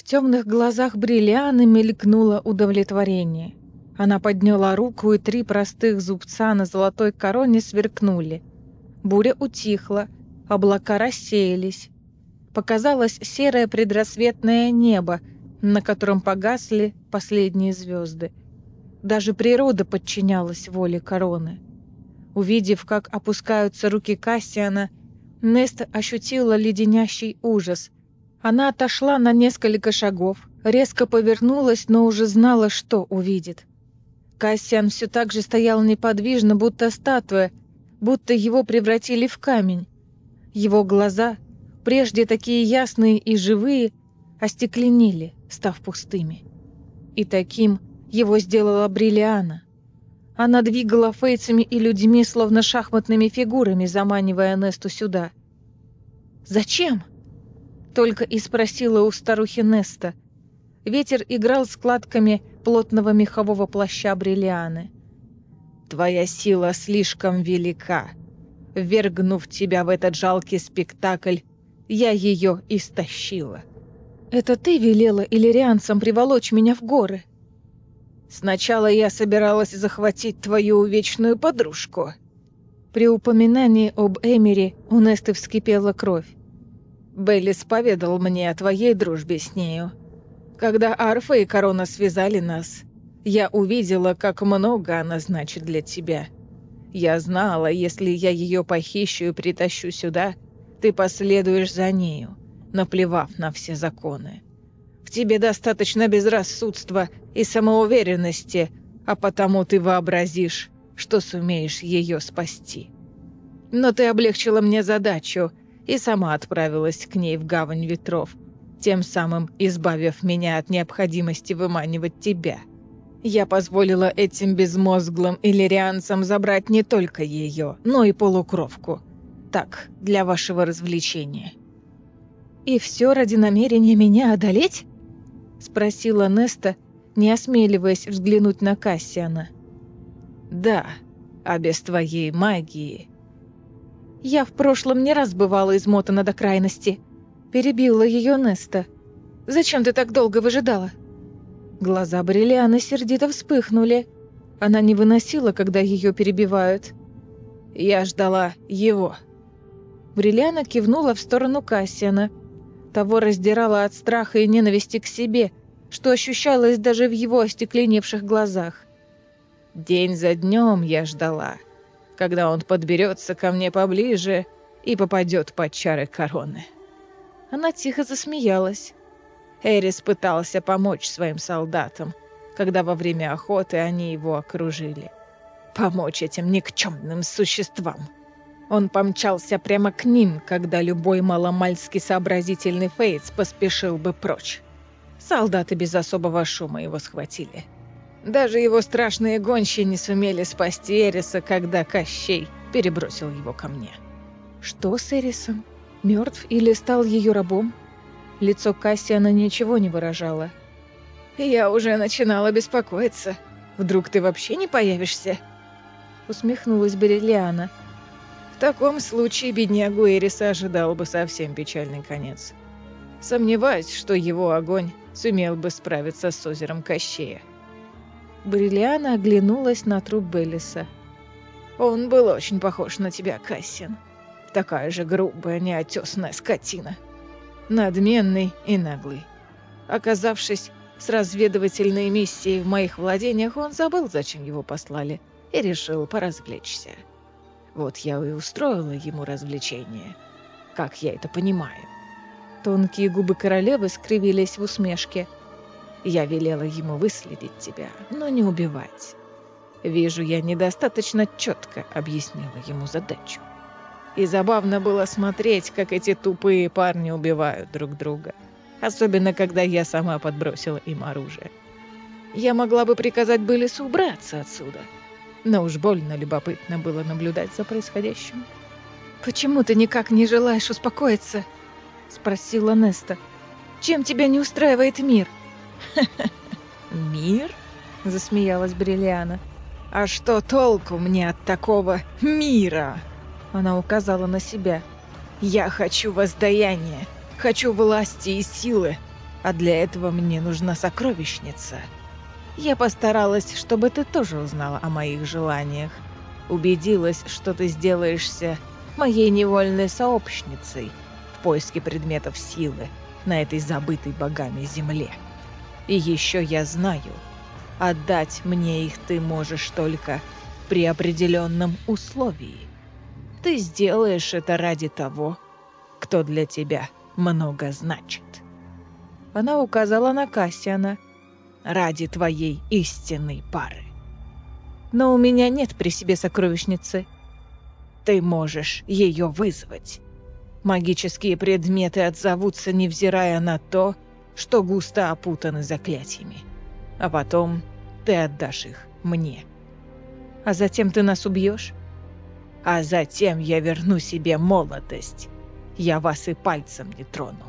В темных глазах Бриллианы мелькнуло удовлетворение. Она подняла руку, и 3 простых зубца на золотой короне сверкнули. Буря утихла, облака рассеялись. Показалось серое предрассветное небо, на котором погасли последние звезды. Даже природа подчинялась воле короны. Увидев, как опускаются руки Кассиана, Неста ощутила леденящий ужас. Она отошла на несколько шагов, резко повернулась, но уже знала, что увидит. Кассиан все так же стоял неподвижно, будто статуя, будто его превратили в камень. Его глаза, прежде такие ясные и живые, остекленели, став пустыми. И таким его сделала Бриллиана. Она двигала фейцами и людьми, словно шахматными фигурами, заманивая Несту сюда. «Зачем?» — только и спросила у старухи Неста. Ветер играл складками плотного мехового плаща Бриллианы. «Твоя сила слишком велика. Ввергнув тебя в этот жалкий спектакль, я ее истощила». «Это ты велела иллирианцам приволочь меня в горы?» «Сначала я собиралась захватить твою вечную подружку». При упоминании об Эмире у Несты вскипела кровь. «Беллис поведал мне о твоей дружбе с нею. Когда Арфа и Корона связали нас, я увидела, как много она значит для тебя. Я знала, если я ее похищу и притащу сюда, ты последуешь за нею, наплевав на все законы. В тебе достаточно безрассудства и самоуверенности, а потому ты вообразишь, что сумеешь ее спасти. Но ты облегчила мне задачу и сама отправилась к ней в гавань ветров, тем самым избавив меня от необходимости выманивать тебя. Я позволила этим безмозглым иллирианцам забрать не только ее, но и полукровку. Так, для вашего развлечения». «И все ради намерения меня одолеть?» — спросила Неста, не осмеливаясь взглянуть на Кассиана. «Да, а без твоей магии...» «Я в прошлом не раз бывала измотана до крайности», — перебила ее Неста. «Зачем ты так долго выжидала?» Глаза Бриллианы сердито вспыхнули. Она не выносила, когда ее перебивают. «Я ждала его». Бриллиана кивнула в сторону Кассиана. Того раздирала от страха и ненависти к себе, что ощущалось даже в его остекленевших глазах. «День за днем я ждала, когда он подберется ко мне поближе и попадет под чары короны». Она тихо засмеялась. Эрис пытался помочь своим солдатам, когда во время охоты они его окружили. Помочь этим никчемным существам. Он помчался прямо к ним, когда любой маломальски сообразительный Фейтс поспешил бы прочь. Солдаты без особого шума его схватили. Даже его страшные гончие не сумели спасти Эриса, когда Кощей перебросил его ко мне. Что с Эрисом? Мертв или стал ее рабом? Лицо Кассиана ничего не выражало. «Я уже начинала беспокоиться. Вдруг ты вообще не появишься?» Усмехнулась Бриллиана. «В таком случае беднягу Эриса ожидал бы совсем печальный конец. Сомневаюсь, что его огонь сумел бы справиться с озером Кощея». Бриллиана оглянулась на труп Беллиса. «Он был очень похож на тебя, Кассиан. Такая же грубая, неотесанная скотина. Надменный и наглый. Оказавшись с разведывательной миссией в моих владениях, он забыл, зачем его послали, и решил поразвлечься. Вот я и устроила ему развлечение. Как я это понимаю?» Тонкие губы королевы скривились в усмешке. «Я велела ему выследить тебя, но не убивать. Вижу, я недостаточно четко объяснила ему задачу. И забавно было смотреть, как эти тупые парни убивают друг друга. Особенно, когда я сама подбросила им оружие. Я могла бы приказать Беллису убраться отсюда. Но уж больно любопытно было наблюдать за происходящим». «Почему ты никак не желаешь успокоиться?» — спросила Неста. «Чем тебя не устраивает мир?» «Мир?» — засмеялась Бриллиана. «А что толку мне от такого мира?» Она указала на себя. «Я хочу воздаяния, хочу власти и силы. А для этого мне нужна сокровищница. Я постаралась, чтобы ты тоже узнала о моих желаниях. Убедилась, что ты сделаешься моей невольной сообщницей в поиске предметов силы на этой забытой богами земле. И еще я знаю, отдать мне их ты можешь только при определенном условии. Ты сделаешь это ради того, кто для тебя много значит. Она указала на Кассиана. Ради твоей истинной пары. Но у меня нет при себе сокровищницы. Ты можешь ее вызвать. Магические предметы отзовутся, невзирая на то, что густо опутаны заклятиями. А потом ты отдашь их мне. А затем ты нас убьешь? А затем я верну себе молодость. Я вас и пальцем не трону.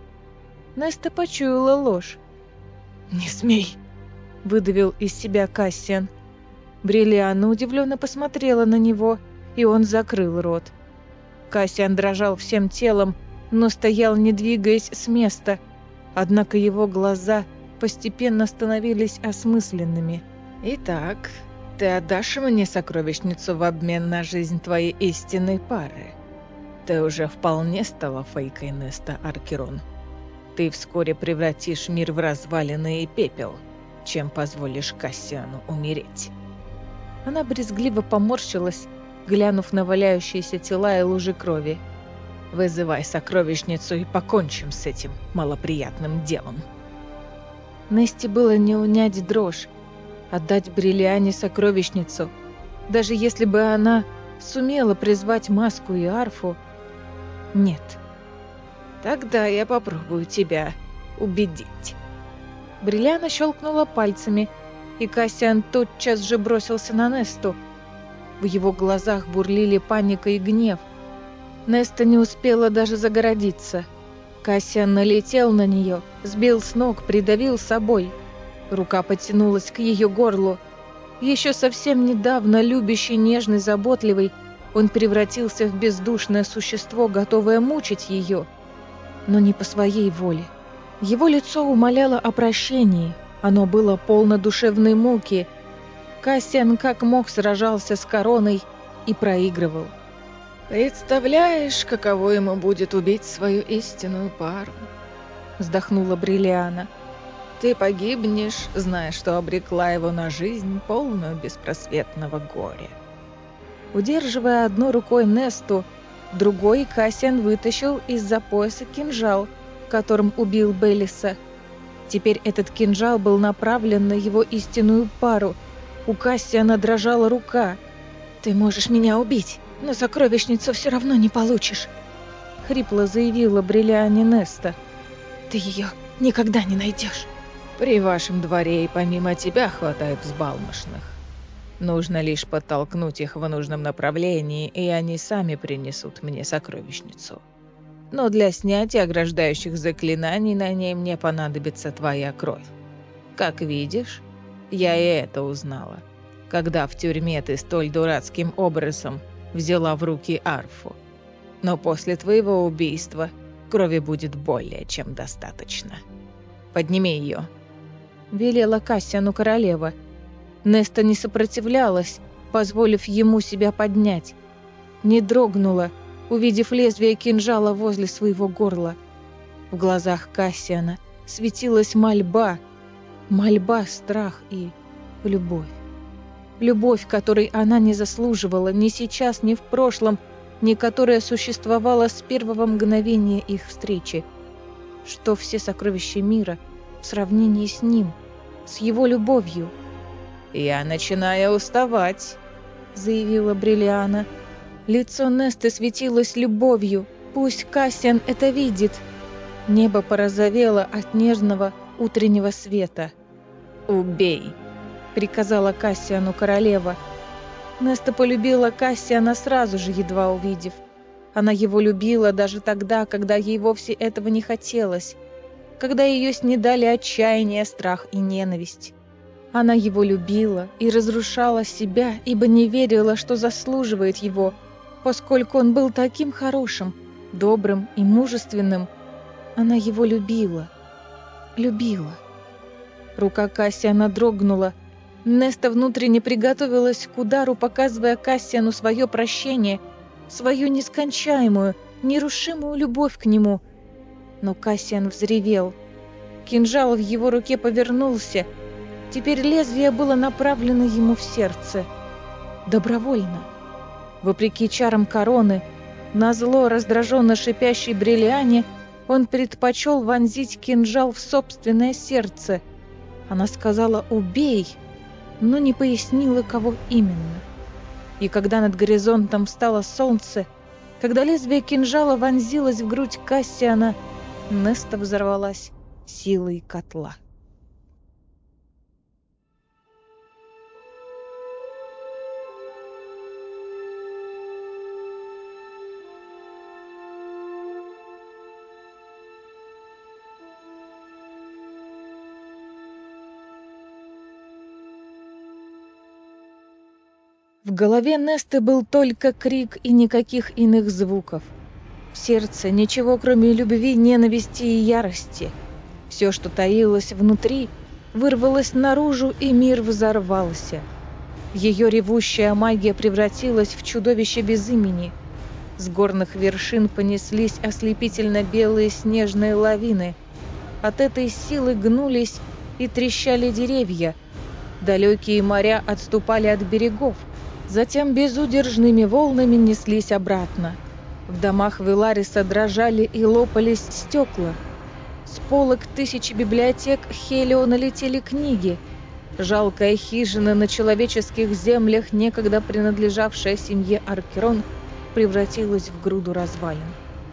Неста почуяла ложь. «Не смей!» — выдавил из себя Кассиан. Бриллианна удивленно посмотрела на него, и он закрыл рот. Кассиан дрожал всем телом, но стоял, не двигаясь с места, однако его глаза постепенно становились осмысленными. «Итак, ты отдашь мне сокровищницу в обмен на жизнь твоей истинной пары? Ты уже вполне стала фейкой, Неста Аркерон. Ты вскоре превратишь мир в развалины и пепел, чем позволишь Кассиану умереть». Она брезгливо поморщилась, глянув на валяющиеся тела и лужи крови. «Вызывай сокровищницу и покончим с этим малоприятным делом». Несте было не унять дрожь, отдать Бриллиане сокровищницу, даже если бы она сумела призвать маску и арфу. Нет. «Тогда я попробую тебя убедить». Бриллиана щелкнула пальцами, и Кассиан тотчас же бросился на Несту. В его глазах бурлили паника и гнев. Неста не успела даже загородиться. Кассиан налетел на нее, сбил с ног, придавил собой. Рука потянулась к ее горлу. Еще совсем недавно любящий, нежный, заботливый, он превратился в бездушное существо, готовое мучить ее. Но не по своей воле. Его лицо умоляло о прощении, оно было полно душевной муки. Кассиан как мог сражался с короной и проигрывал. «Представляешь, каково ему будет убить свою истинную пару?» — вздохнула Бриллиана. «Ты погибнешь, зная, что обрекла его на жизнь, полную беспросветного горя». Удерживая одной рукой Несту, другой Кассиан вытащил из-за пояса кинжал, которым убил Белиса. Теперь этот кинжал был направлен на его истинную пару. У Кассиана дрожала рука. «Ты можешь меня убить, но сокровищницу все равно не получишь», — хрипло заявила Бриллиане Неста. «Ты ее никогда не найдешь. При вашем дворе и помимо тебя хватает взбалмошных. Нужно лишь подтолкнуть их в нужном направлении, и они сами принесут мне сокровищницу. Но для снятия ограждающих заклинаний на ней мне понадобится твоя кровь. Как видишь, я и это узнала, когда в тюрьме ты столь дурацким образом взяла в руки арфу. Но после твоего убийства крови будет более чем достаточно. Подними ее», — велела Кассиану королева. Неста не сопротивлялась, позволив ему себя поднять. Не дрогнула, увидев лезвие кинжала возле своего горла. В глазах Кассиана светилась мольба, страх и любовь. Любовь, которой она не заслуживала ни сейчас, ни в прошлом, ни которая существовала с первого мгновения их встречи. Что все сокровища мира в сравнении с ним, с его любовью. «Я начинаю уставать», — заявила Бриллиана. Лицо Несты светилось любовью. Пусть Кассиан это видит. Небо порозовело от нежного утреннего света. «Убей», — приказала Кассиану королева. Неста полюбила Кассиана сразу же, едва увидев. Она его любила даже тогда, когда ей вовсе этого не хотелось, когда ее снедали отчаяние, страх и ненависть. Она его любила и разрушала себя, ибо не верила, что заслуживает его, поскольку он был таким хорошим, добрым и мужественным. Она его любила. любила. Рука Кассиана дрогнула. Неста внутренне приготовилась к удару, показывая Кассиану свое прощение, свою нескончаемую, нерушимую любовь к нему. Но Кассиан взревел. Кинжал в его руке повернулся. Теперь лезвие было направлено ему в сердце. Добровольно. Вопреки чарам короны, назло раздраженно шипящей Бриллиане, он предпочел вонзить кинжал в собственное сердце. Она сказала «убей», но не пояснила, кого именно. И когда над горизонтом встало солнце, когда лезвие кинжала вонзилось в грудь Кассиана, Неста взорвалась силой котла. В голове Несты был только крик и никаких иных звуков. В сердце ничего, кроме любви, ненависти и ярости. Все, что таилось внутри, вырвалось наружу, и мир взорвался. Ее ревущая магия превратилась в чудовище без имени. С горных вершин понеслись ослепительно белые снежные лавины. От этой силы гнулись и трещали деревья. Далекие моря отступали от берегов. Затем безудержными волнами неслись обратно. В домах Велариса дрожали и лопались стекла. С полок тысячи библиотек Хелиона летели книги. Жалкая хижина на человеческих землях, некогда принадлежавшая семье Аркерон, превратилась в груду развалин.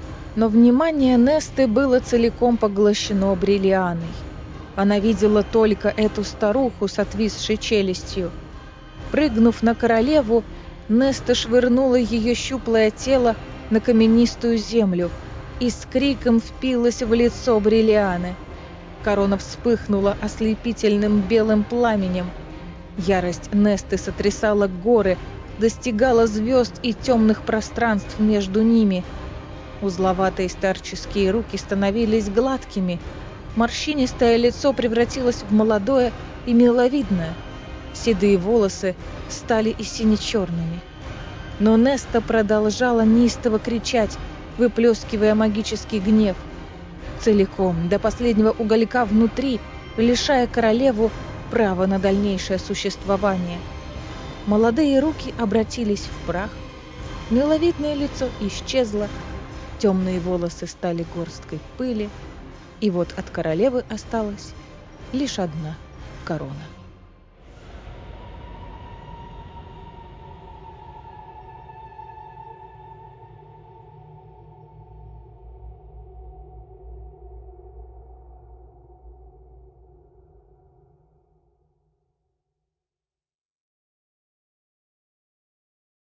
Но внимание Несты было целиком поглощено Бриллианой. Она видела только эту старуху с отвисшей челюстью. Прыгнув на королеву, Неста швырнула ее щуплое тело на каменистую землю и с криком впилась в лицо Бриллианы. Корона вспыхнула ослепительным белым пламенем. Ярость Несты сотрясала горы, достигала звезд и темных пространств между ними. Узловатые старческие руки становились гладкими, морщинистое лицо превратилось в молодое и миловидное. Седые волосы стали и сине-черными. Но Неста продолжала неистово кричать, выплескивая магический гнев. Целиком, до последнего уголька внутри, лишая королеву права на дальнейшее существование. Молодые руки обратились в прах, миловидное лицо исчезло, темные волосы стали горсткой пыли, и вот от королевы осталась лишь одна корона.